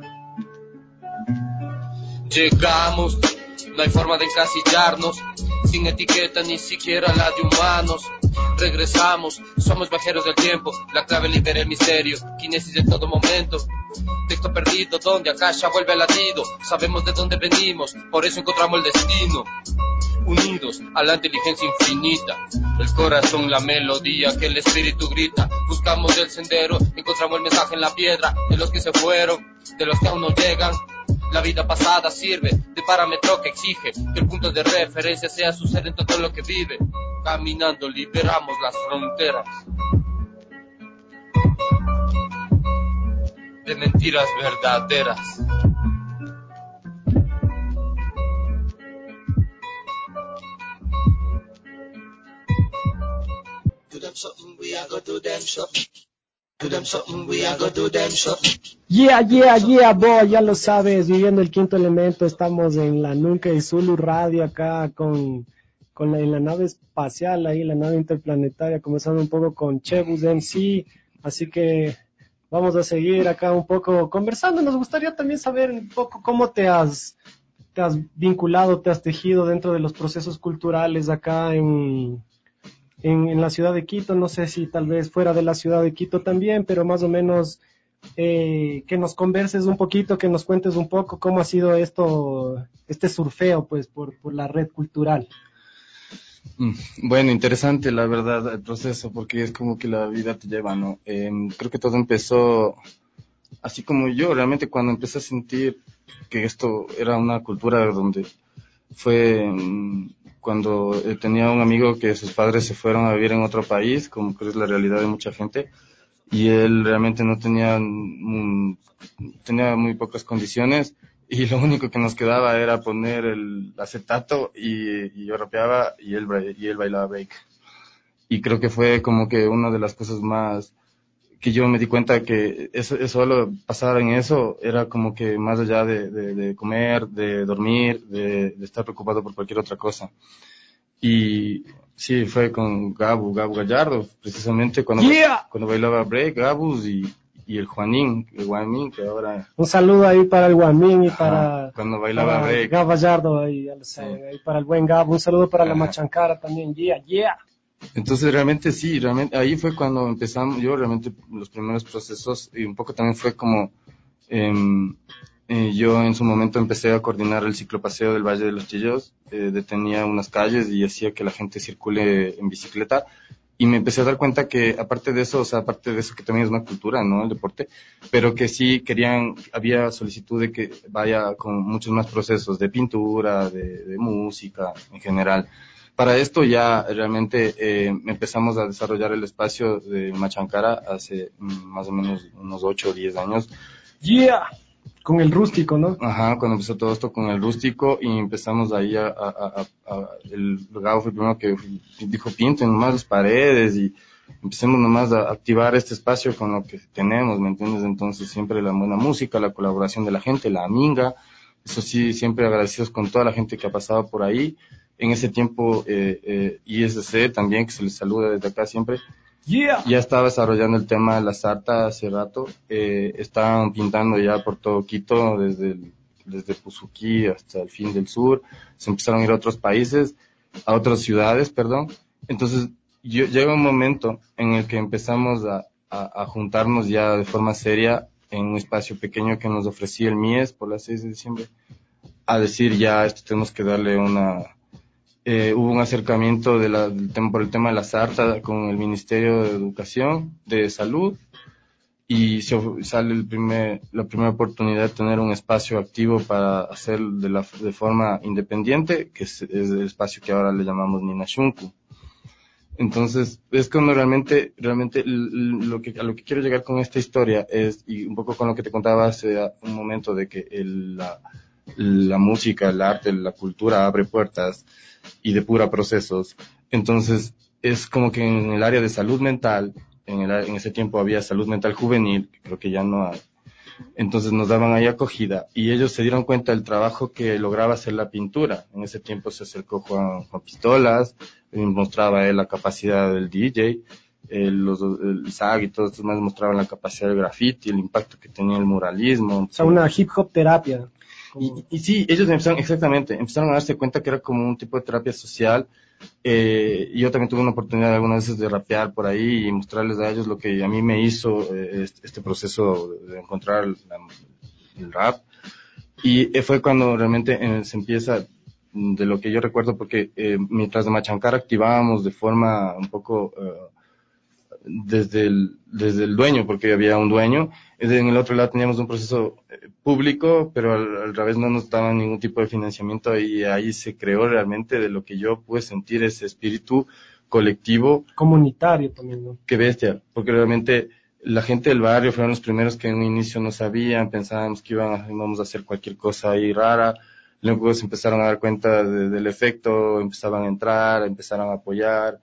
Llegamos, no hay forma de encasillarnos, sin etiqueta ni siquiera la de humanos. Regresamos, somos viajeros del tiempo, la clave libera el misterio, kinesis de todo momento. Texto perdido donde Akasha vuelve al latido. Sabemos de dónde venimos, por eso encontramos el destino. Unidos a la inteligencia infinita, el corazón la melodía que el espíritu grita. Buscamos el sendero, encontramos el mensaje en la piedra. De los que se fueron, de los que aún no llegan. La vida pasada sirve de parámetro que exige que el punto de referencia sea su ser en todo lo que vive. Caminando liberamos las fronteras de mentiras verdaderas. Do them something, we are gonna do them something. Do them something, we are gonna do them something. Yeah, boy, ya lo sabes, viviendo el quinto elemento, estamos en la Nunca y Zulu Radio acá en la nave espacial, ahí la nave interplanetaria, comenzando un poco con Chebus MC, así que vamos a seguir acá un poco conversando. Nos gustaría también saber un poco cómo te has vinculado, te has tejido dentro de los procesos culturales acá en la ciudad de Quito. No sé si tal vez fuera de la ciudad de Quito también, pero más o menos que nos converses un poquito, que nos cuentes un poco cómo ha sido este surfeo pues por la red cultural. Bueno, interesante la verdad el proceso, porque es como que la vida te lleva, ¿no? Creo que todo empezó así como yo, realmente cuando empecé a sentir que esto era una cultura donde fue cuando tenía un amigo que sus padres se fueron a vivir en otro país, como que es la realidad de mucha gente, y él realmente no tenía tenía muy pocas condiciones, y lo único que nos quedaba era poner el acetato y yo rapeaba y él bailaba break. Y creo que fue como que una de las cosas más que yo me di cuenta que eso solo pasar en eso era como que más allá de comer, de dormir, de estar preocupado por cualquier otra cosa. Y sí, fue con Gabu Gallardo, precisamente cuando bailaba break, Gabus y el Juanín, que ahora... Un saludo ahí para el Guamín y para... Cuando bailaba break. Gab Gallardo, ahí, ya lo saben, ahí para el buen Gab. Un saludo para la Machancara también, yeah. Entonces realmente ahí fue cuando empezamos, yo realmente los primeros procesos, y un poco también fue como, yo en su momento empecé a coordinar el ciclopaseo del Valle de los Chillos, detenía unas calles y hacía que la gente circule en bicicleta, y me empecé a dar cuenta que aparte de eso que también es una cultura, ¿no? El deporte, pero que sí había solicitud de que vaya con muchos más procesos de pintura, de música en general. Para esto ya realmente empezamos a desarrollar el espacio de Machancara hace más o menos unos 8 o 10 años. Yeah, con el rústico, ¿no? Ajá, cuando empezó todo esto con el rústico y empezamos ahí el Gabo fue el primero que dijo pinten nomás las paredes y empecemos nomás a activar este espacio con lo que tenemos, ¿me entiendes? Entonces siempre la buena música, la colaboración de la gente, la aminga, eso sí, siempre agradecidos con toda la gente que ha pasado por ahí. En ese tiempo ISC también, que se les saluda desde acá siempre, ya estaba desarrollando el tema de la sarta hace rato. Estaban pintando ya por todo Quito, desde Puzuquí hasta el fin del sur. Se empezaron a ir a otros países, a otras ciudades, perdón. Entonces llega un momento en el que empezamos a juntarnos ya de forma seria en un espacio pequeño que nos ofrecía el MIES por las 6 de diciembre, a decir ya esto tenemos que darle hubo un acercamiento por el tema de la sarta con el Ministerio de Educación, de Salud, y sale la primera oportunidad de tener un espacio activo para hacer de forma independiente, que es el espacio que ahora le llamamos Ninashunku. Entonces, es cuando realmente a lo que quiero llegar con esta historia es, y un poco con lo que te contaba hace un momento, de que la música, el arte, la cultura abre puertas y depura procesos. Entonces, es como que en el área de salud mental, en ese tiempo había salud mental juvenil, que creo que ya no hay. Entonces nos daban ahí acogida y ellos se dieron cuenta del trabajo que lograba hacer la pintura. En ese tiempo se acercó Juan Pistolas, mostraba él la capacidad del DJ, el SAG y todos estos más mostraban la capacidad del graffiti, el impacto que tenía el muralismo. O sea, una hip hop terapia. Y sí, ellos empezaron a darse cuenta que era como un tipo de terapia social. Y yo también tuve una oportunidad algunas veces de rapear por ahí y mostrarles a ellos lo que a mí me hizo este proceso de encontrar el rap. Y fue cuando realmente se empieza, de lo que yo recuerdo, porque mientras de Machancar activábamos de forma un poco desde el dueño, porque había un dueño. En el otro lado teníamos un proceso público, pero al revés no nos daban ningún tipo de financiamiento y ahí se creó realmente, de lo que yo pude sentir, ese espíritu colectivo. Comunitario también, ¿no? Qué bestia, porque realmente la gente del barrio fueron los primeros que en un inicio no sabían, pensábamos que íbamos a hacer cualquier cosa ahí rara. Luego se empezaron a dar cuenta del efecto, empezaban a entrar, empezaron a apoyar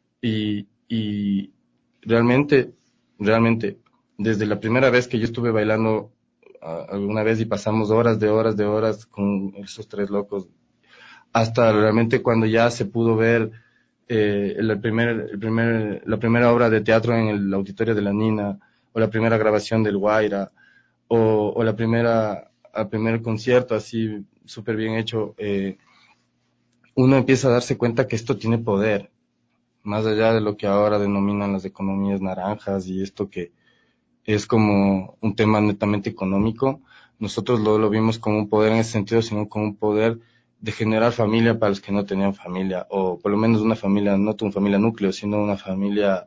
y realmente, desde la primera vez que yo estuve bailando alguna vez y pasamos horas con esos tres locos, hasta realmente cuando ya se pudo ver la primera obra de teatro en el auditorio de la Nina, o la primera grabación del Guaira, o el primer concierto así súper bien hecho, uno empieza a darse cuenta que esto tiene poder, más allá de lo que ahora denominan las economías naranjas y esto que es como un tema netamente económico. Nosotros lo vimos como un poder en ese sentido, sino como un poder de generar familia para los que no tenían familia, o por lo menos una familia, no una familia núcleo, sino una familia...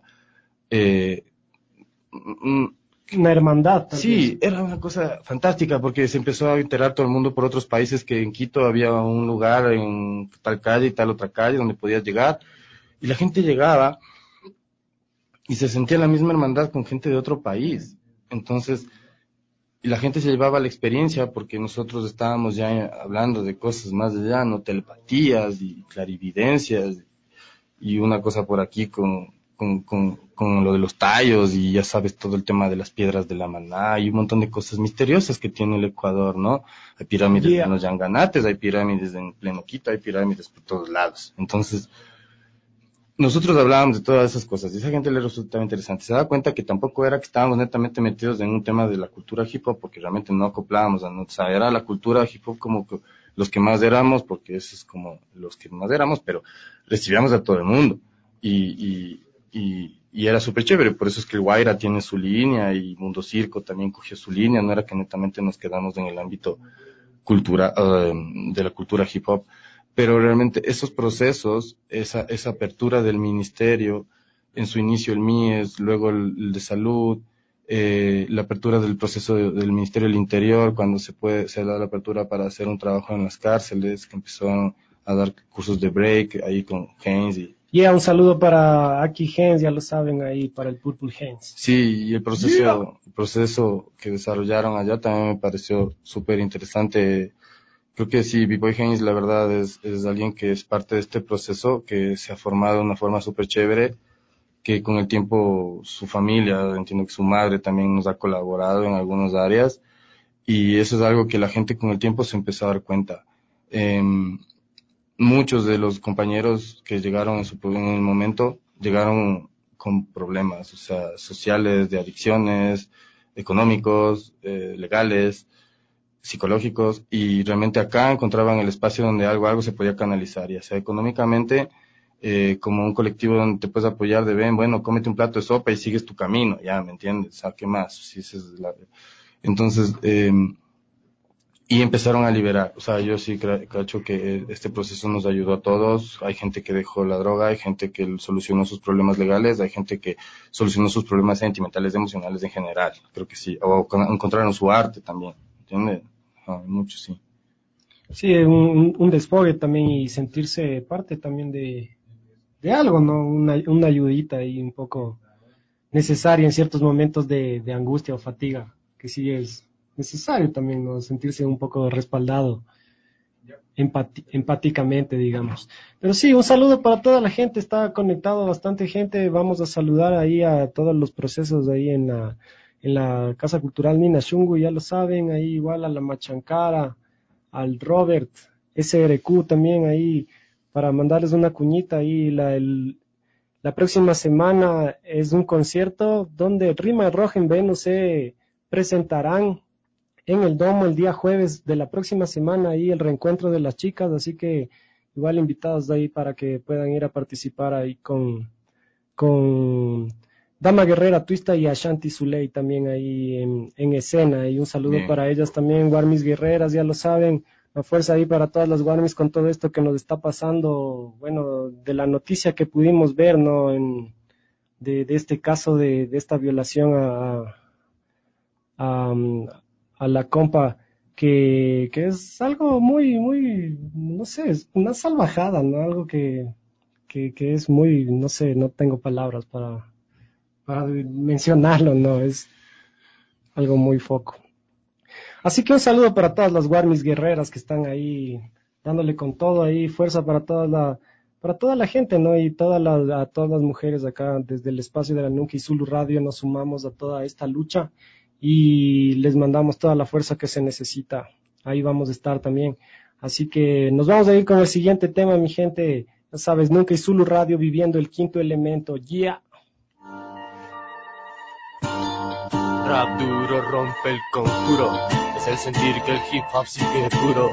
Una hermandad. Sí, era una cosa fantástica porque se empezó a enterar todo el mundo por otros países que en Quito había un lugar en tal calle y tal otra calle donde podías llegar, y la gente llegaba y se sentía la misma hermandad con gente de otro país. Entonces, y la gente se llevaba la experiencia porque nosotros estábamos ya hablando de cosas más allá, no, telepatías y clarividencias y una cosa por aquí con lo de los tallos y ya sabes todo el tema de las piedras de la Maná y un montón de cosas misteriosas que tiene el Ecuador, ¿no? Hay pirámides en los Yanganates, hay pirámides en pleno Quito, hay pirámides por todos lados. Entonces, nosotros hablábamos de todas esas cosas y esa gente le resultaba interesante. Se daba cuenta que tampoco era que estábamos netamente metidos en un tema de la cultura hip hop, porque realmente no acoplábamos, o sea, era la cultura hip hop como que los que más éramos, porque eso es como los que más éramos, pero recibíamos a todo el mundo y era súper chévere. Por eso es que el Guaira tiene su línea y Mundo Circo también cogió su línea. No era que netamente nos quedamos en el ámbito de la cultura hip hop, pero realmente esos procesos, esa apertura del ministerio, en su inicio el MIES, luego el de salud, la apertura del proceso del Ministerio del Interior, cuando se da la apertura para hacer un trabajo en las cárceles, que empezaron a dar cursos de break ahí con Haynes un saludo para Aki Haynes, ya lo saben ahí, para el Purple Haynes. Sí, y el proceso que desarrollaron allá también me pareció súper interesante. Creo que sí, B-Boy Haynes, la verdad, es alguien que es parte de este proceso, que se ha formado de una forma súper chévere, que con el tiempo su familia, entiendo que su madre también nos ha colaborado en algunas áreas, y eso es algo que la gente con el tiempo se empezó a dar cuenta. Muchos de los compañeros que llegaron en el momento, llegaron con problemas, o sea, sociales, de adicciones, económicos, legales, psicológicos, y realmente acá encontraban el espacio donde algo se podía canalizar, ya sea económicamente, como un colectivo donde te puedes apoyar de bueno, cómete un plato de sopa y sigues tu camino, ya, ¿me entiendes? O sea, ¿qué más? Si Entonces, y empezaron a liberar, o sea, yo sí creo que este proceso nos ayudó a todos. Hay gente que dejó la droga, hay gente que solucionó sus problemas legales, hay gente que solucionó sus problemas sentimentales, emocionales en general, creo que sí, o encontraron su arte también, ¿entiendes? Mucho, sí. Sí, un desfogue también y sentirse parte también de algo, ¿no? Una ayudita ahí un poco necesaria en ciertos momentos de angustia o fatiga, que sí es necesario también, ¿no? Sentirse un poco respaldado empáticamente, digamos. Pero sí, un saludo para toda la gente, está conectado bastante gente, vamos a saludar ahí a todos los procesos ahí en la Casa Cultural Nina Shungu, ya lo saben, ahí igual a la Machancara, al Robert, SRQ también ahí, para mandarles una cuñita ahí, la próxima semana es un concierto donde Rima Roja en Venus se presentarán en el Domo el día jueves de la próxima semana, ahí el reencuentro de las chicas, así que igual invitados de ahí para que puedan ir a participar ahí con Dama Guerrera Twista y Ashanti Zuley también ahí en escena, y un saludo Bien. para ellas también, Guarmis Guerreras, ya lo saben, la fuerza ahí para todas las Guarmis con todo esto que nos está pasando, bueno, de la noticia que pudimos ver, ¿no? De este caso de esta violación a, a la compa, que es algo muy, no sé, es una salvajada, ¿no? Algo que es muy, no sé, no tengo palabras para mencionarlo, ¿no? Es algo muy foco. Así que un saludo para todas las Guarmis guerreras que están ahí dándole con todo ahí, fuerza para toda la gente, ¿no? Y a todas las mujeres acá desde el espacio de la Nunca y Zulu Radio nos sumamos a toda esta lucha y les mandamos toda la fuerza que se necesita. Ahí vamos a estar también. Así que nos vamos a ir con el siguiente tema, mi gente. Ya sabes, Nunca y Zulu Radio viviendo el quinto elemento. Yeah. Rap duro rompe el conjuro, es el sentir que el hip hop sigue puro.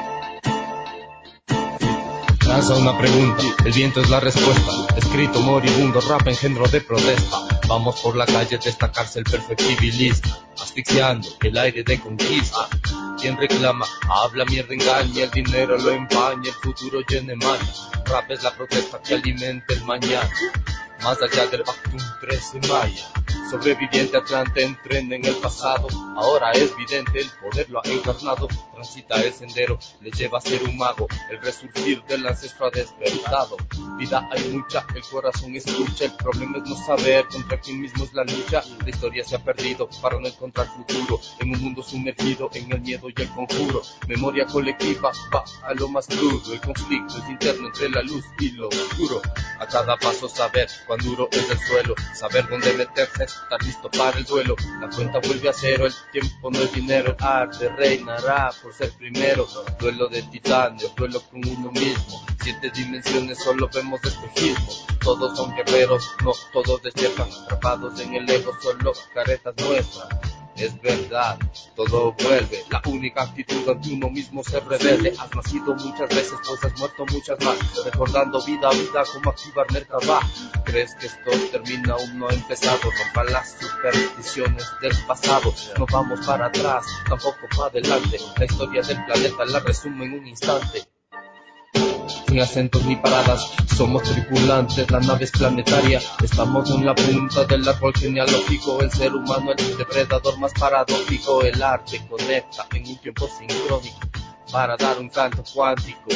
Lanza una pregunta, el viento es la respuesta. Escrito moribundo, rap engendro de protesta. Vamos por la calle de esta cárcel perfectibilista, asfixiando el aire de conquista. Quien reclama, habla mierda, engaña, el dinero lo empaña, el futuro llene maña. Rap es la protesta que alimenta el mañana, más allá del Bactum 13 Maya. Sobreviviente Atlante entrena en el pasado, ahora es vidente, el poder lo ha encarnado. Transita el sendero, le lleva a ser un mago, el resurgir del ancestro ha despertado. Vida hay mucha, el corazón escucha, el problema es no saber contra quién mismo es la lucha. La historia se ha perdido para no encontrar futuro, en un mundo sumergido en el miedo y el conjuro. Memoria colectiva va a lo más crudo, el conflicto es interno entre la luz y lo oscuro. A cada paso saber cuán duro es el suelo, saber dónde meterse, estar listo para el duelo. La cuenta vuelve a cero, el tiempo no es dinero, el arte reinará por ser primero. Duelo de titanes, duelo con uno mismo, 7 dimensiones solo vemos espejismo. Todos son guerreros, no todos despiertan, atrapados en el ego, solo caretas nuestras. Es verdad, todo vuelve, la única actitud ante uno mismo se rebelde. Has nacido muchas veces, pues has muerto muchas más, recordando vida a vida como activar Merkabah. ¿Crees que esto termina? Aún no ha empezado, rompa las supersticiones del pasado. No vamos para atrás, tampoco para adelante, la historia del planeta la resumo en un instante. Sin acentos ni paradas, somos tripulantes, la nave es planetaria. Estamos en la punta del árbol genealógico, el ser humano el depredador más paradójico. El arte conecta en un tiempo sincrónico para dar un canto cuántico.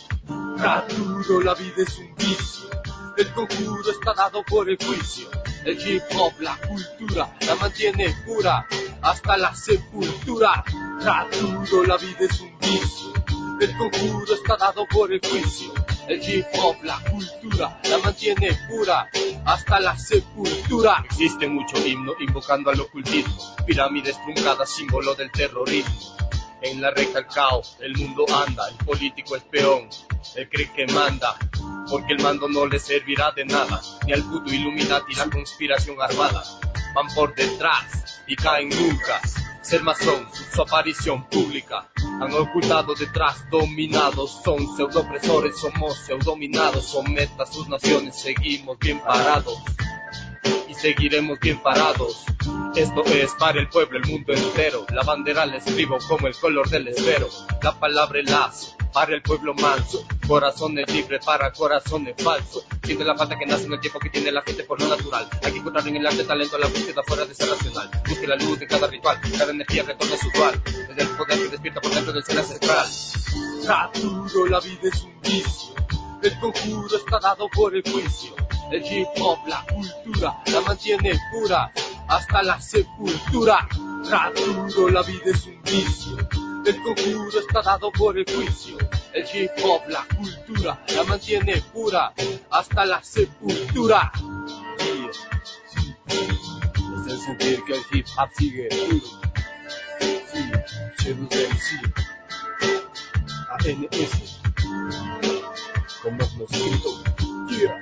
Raturo, la vida es un vicio, el conjuro está dado por el juicio. El hip hop, la cultura, la mantiene pura hasta la sepultura. Raturo, la vida es un vicio, el conjuro está dado por el juicio. El hip hop, la cultura, la mantiene pura hasta la sepultura. Existe mucho himno invocando al ocultismo, pirámides truncadas, símbolo del terrorismo. En la recta el caos, el mundo anda, el político es peón, él cree que manda, porque el mando no le servirá de nada, ni al puto Illuminati la conspiración armada. Van por detrás y caen nunca, ser masón, su aparición pública. Han ocultado detrás, dominados, son pseudopresores, somos pseudominados. Someta a sus naciones, seguimos bien parados y seguiremos bien parados. Esto es para el pueblo, el mundo entero. La bandera la escribo como el color del esfero. La palabra el lazo para el pueblo manso. Corazones libres para corazones falsos. Siente la falta que nace en el tiempo que tiene la gente por lo natural. Hay que encontrar en el arte talento, la búsqueda fuera de ser racional. Busque la luz de cada ritual, cada energía retorna a su dual. Es el poder que despierta por dentro del ser ancestral. Raturo, la vida es un vicio, El conjuro está dado por el juicio. El hip hop, la cultura, la mantiene pura hasta la sepultura. Rap duro, la vida es un vicio. El conjuro está dado por el juicio. El hip hop, la cultura, la mantiene pura hasta la sepultura. Es el sentir que el hip hop sigue duro. Sí, MC, ANS, como mosquito. Yeah.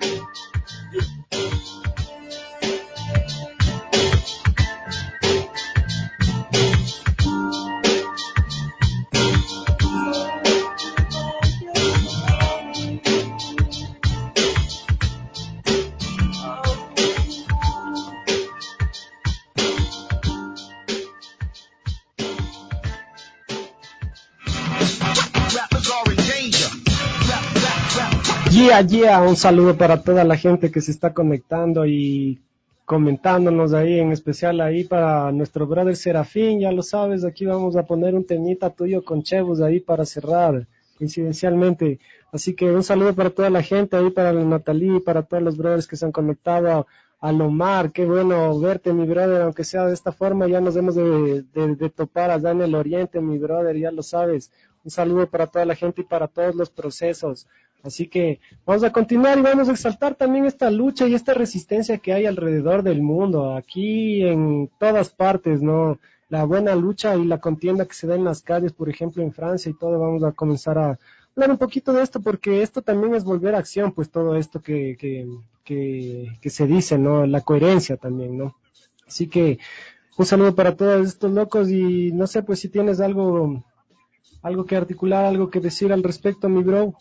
Un saludo para toda la gente que se está conectando y comentándonos ahí, en especial ahí para nuestro brother Serafín, ya lo sabes, aquí vamos a poner un temita tuyo con Chevus ahí para cerrar, coincidencialmente. Así que un saludo para toda la gente ahí, para la Natalie, para todos los brothers que se han conectado, a Lomar, qué bueno verte, mi brother, aunque sea de esta forma, ya nos hemos de topar allá en el oriente, mi brother, ya lo sabes. Un saludo para toda la gente y para todos los procesos. Así que vamos a continuar y vamos a exaltar también esta lucha y esta resistencia que hay alrededor del mundo, aquí en todas partes, ¿no? La buena lucha y la contienda que se da en las calles, por ejemplo, en Francia y todo. Vamos a comenzar a hablar un poquito de esto, porque esto también es volver a acción, pues todo esto que se dice, ¿no? La coherencia también, ¿no? Así que un saludo para todos estos locos y no sé, pues si tienes algo que articular, algo que decir al respecto, mi bro.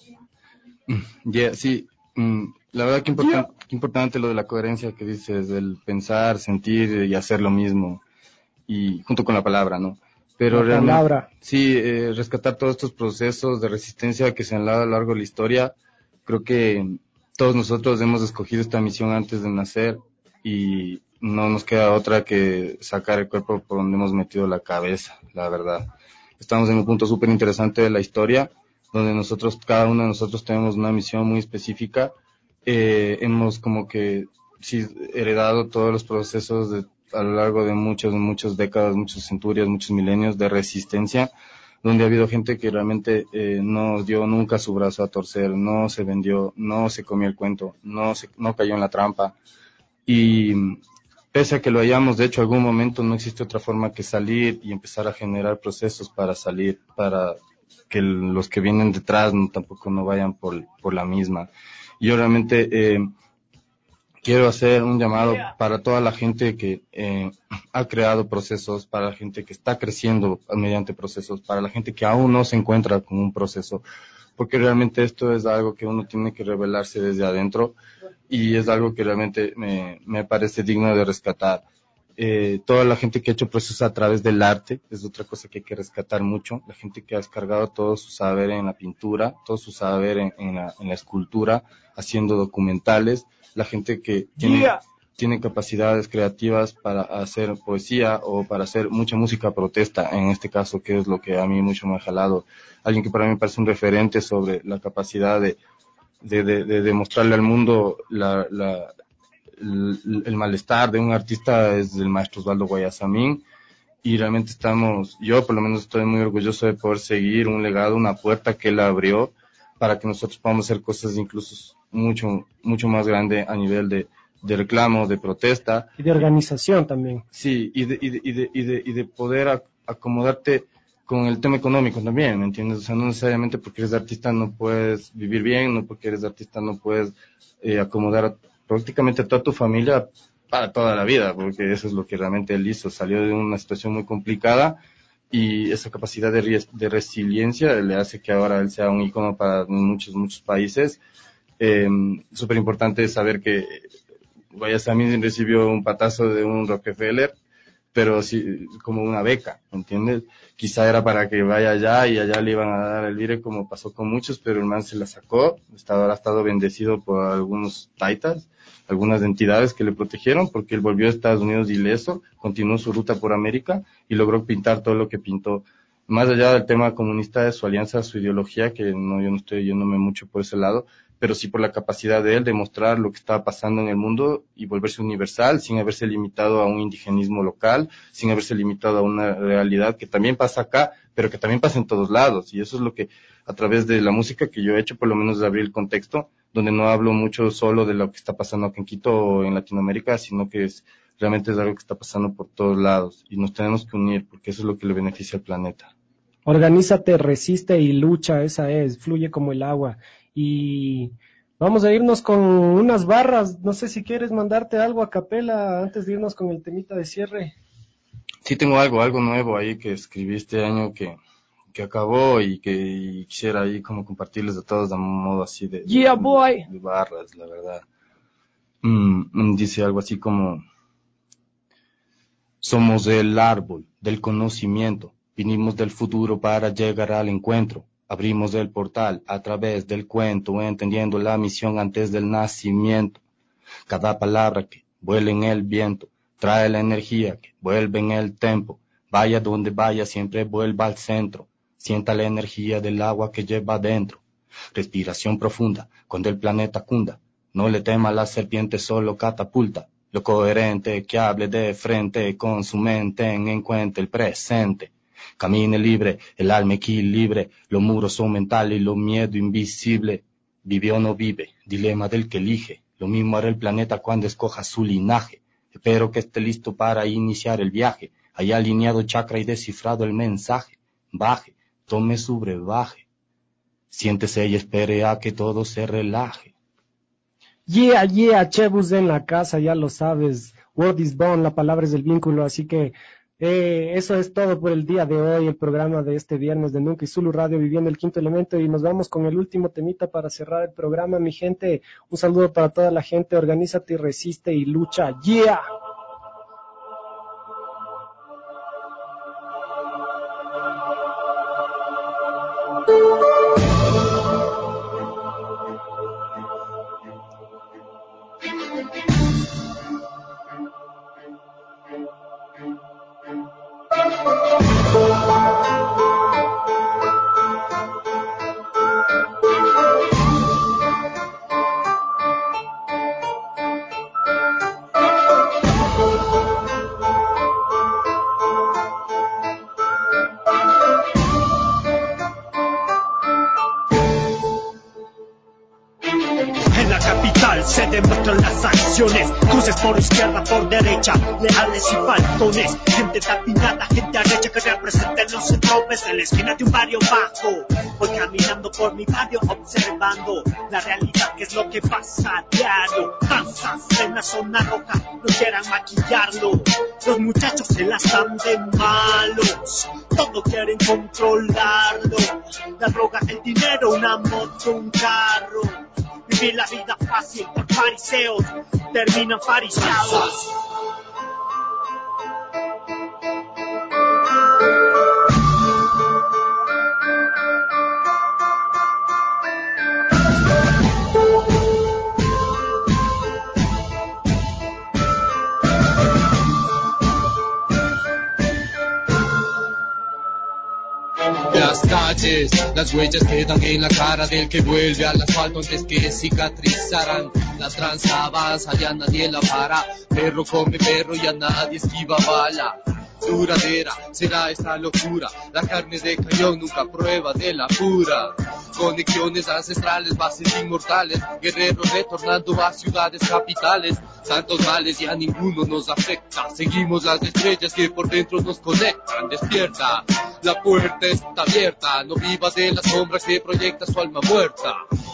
Sí, la verdad que importante lo de la coherencia que dices, el pensar, sentir y hacer lo mismo, y junto con la palabra, ¿no? Pero realmente, sí, rescatar todos estos procesos de resistencia que se han dado a lo largo de la historia. Creo que todos nosotros hemos escogido esta misión antes de nacer y no nos queda otra que sacar el cuerpo por donde hemos metido la cabeza, la verdad. Estamos en un punto súper interesante de la historia, donde cada uno de nosotros tenemos una misión muy específica. Hemos como que sí, heredado todos los procesos a lo largo de muchas décadas, muchas centurias, muchos milenios de resistencia, donde ha habido gente que realmente no dio nunca su brazo a torcer, no se vendió, no se comió el cuento, no cayó en la trampa. Y pese a que lo hayamos hecho en algún momento, no existe otra forma que salir y empezar a generar procesos para salir, para que los que vienen detrás tampoco no vayan por la misma. Yo realmente quiero hacer un llamado para toda la gente que ha creado procesos, para la gente que está creciendo mediante procesos, para la gente que aún no se encuentra con un proceso, porque realmente esto es algo que uno tiene que revelarse desde adentro y es algo que realmente me parece digno de rescatar. Toda la gente que ha hecho procesos a través del arte es otra cosa que hay que rescatar mucho. La gente que ha descargado todo su saber en la pintura, todo su saber en la escultura, haciendo documentales. La gente que tiene capacidades creativas para hacer poesía o para hacer mucha música protesta, en este caso, que es lo que a mí mucho me ha jalado. Alguien que para mí me parece un referente sobre la capacidad de demostrarle al mundo el malestar de un artista es el maestro Osvaldo Guayasamín, y realmente yo por lo menos estoy muy orgulloso de poder seguir un legado, una puerta que él abrió para que nosotros podamos hacer cosas incluso mucho más grandes a nivel de reclamo, de protesta. Y de organización también. Sí, y de poder acomodarte con el tema económico también, ¿me entiendes? O sea, no necesariamente porque eres artista no puedes vivir bien, no porque eres artista no puedes acomodar prácticamente a toda tu familia para toda la vida, porque eso es lo que realmente él hizo. Salió de una situación muy complicada y esa capacidad de resiliencia le hace que ahora él sea un ícono para muchos países. Súper importante saber que Guayasamín recibió un patazo de un Rockefeller, pero sí, como una beca, ¿entiendes? Quizá era para que vaya allá y allá le iban a dar el vire como pasó con muchos, pero el man se la sacó. Ahora ha estado bendecido por algunos taitas, algunas entidades que le protegieron, porque él volvió a Estados Unidos ileso, continuó su ruta por América y logró pintar todo lo que pintó. Más allá del tema comunista de su alianza, su ideología, que yo no estoy yéndome mucho por ese lado, pero sí por la capacidad de él de mostrar lo que estaba pasando en el mundo y volverse universal sin haberse limitado a un indigenismo local, sin haberse limitado a una realidad que también pasa acá, pero que también pasa en todos lados. Y eso es lo que, a través de la música que yo he hecho, por lo menos de abrir el contexto, donde no hablo mucho solo de lo que está pasando aquí en Quito o en Latinoamérica, sino que realmente es algo que está pasando por todos lados y nos tenemos que unir porque eso es lo que le beneficia al planeta. Organízate, resiste y lucha, esa es, fluye como el agua. Y vamos a irnos con unas barras, no sé si quieres mandarte algo a capela antes de irnos con el temita de cierre. Sí, tengo algo nuevo ahí que escribí este año que acabó y que quisiera ahí como compartirles a todos de un modo así de barras, la verdad. Dice algo así como: somos el árbol del conocimiento, vinimos del futuro para llegar al encuentro, abrimos el portal a través del cuento, entendiendo la misión antes del nacimiento. Cada palabra que vuela en el viento trae la energía que vuelve en el tempo. Vaya donde vaya, siempre vuelva al centro. Sienta la energía del agua que lleva adentro. Respiración profunda, cuando el planeta cunda. No le tema a la serpiente, solo catapulta. Lo coherente que hable de frente, con su mente en cuenta el presente. Camine libre, el alma equilibre, los muros son mentales y los miedo invisible. Vive o no vive, dilema del que elige. Lo mismo hará el planeta cuando escoja su linaje. Espero que esté listo para iniciar el viaje. Haya alineado chakra y descifrado el mensaje. Baje, tome su brebaje. Siéntese y espere a que todo se relaje. Yeah, Chebus en la casa, ya lo sabes. Word is bond, la palabra es el vínculo, así que eso es todo por el día de hoy, el programa de este viernes de Nunca y Zulu Radio, viviendo el quinto elemento, y nos vamos con el último temita para cerrar el programa, mi gente. Un saludo para toda la gente, organízate y resiste y lucha. Yeah. Se demuestran las acciones, cruces por izquierda, por derecha, leales y faltones, gente tapinada, gente arrecha que representa en los entropes de la esquina de un barrio bajo. Voy caminando por mi barrio observando la realidad, que es lo que pasa a diario. Danzas en la zona roja, no quieran maquillarlo, los muchachos se las dan de malos, todo quieren controlarlo, la droga, el dinero, una moto, un carro. Vivir la vida fácil por fariseos, terminan fariseados. Las calles, las huellas quedan en la cara del que vuelve al asfalto antes que cicatrizaran. La tranza avanza, ya nadie la para. Perro come perro y a nadie esquiva bala. Duradera será esta locura, la carne de cañón nunca prueba de la pura. Conexiones ancestrales, bases inmortales, guerreros retornando a ciudades capitales. Tantos males y a ninguno nos afecta, seguimos las estrellas que por dentro nos conectan. Despierta, la puerta está abierta, no vivas de las sombras que proyecta su alma muerta.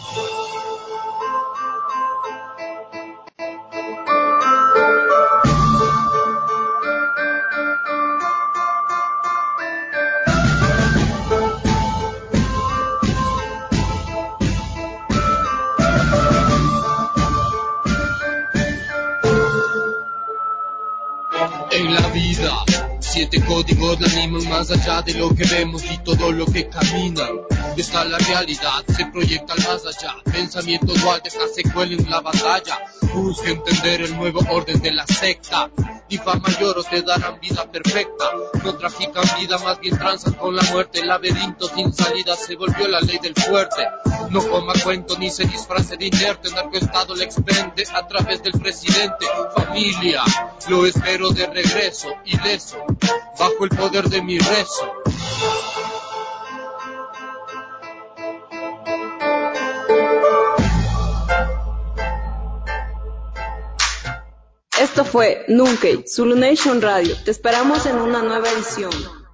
En la vida, 7 códigos la animan más allá de lo que vemos y todo lo que caminan. Está la realidad, se proyecta al más allá. Pensamiento dual, esta secuela en la batalla. Busca entender el nuevo orden de la secta. Ni fama y oro te darán vida perfecta. No trafican vida, más bien transan con la muerte. El laberinto sin salida se volvió la ley del fuerte. No coma cuento ni se disfrace de inerte. Narcoestado le expende a través del presidente. Familia, lo espero de regreso, ileso, bajo el poder de mi rezo. Esto fue Nunkey, Zulu Nation Radio. Te esperamos en una nueva edición.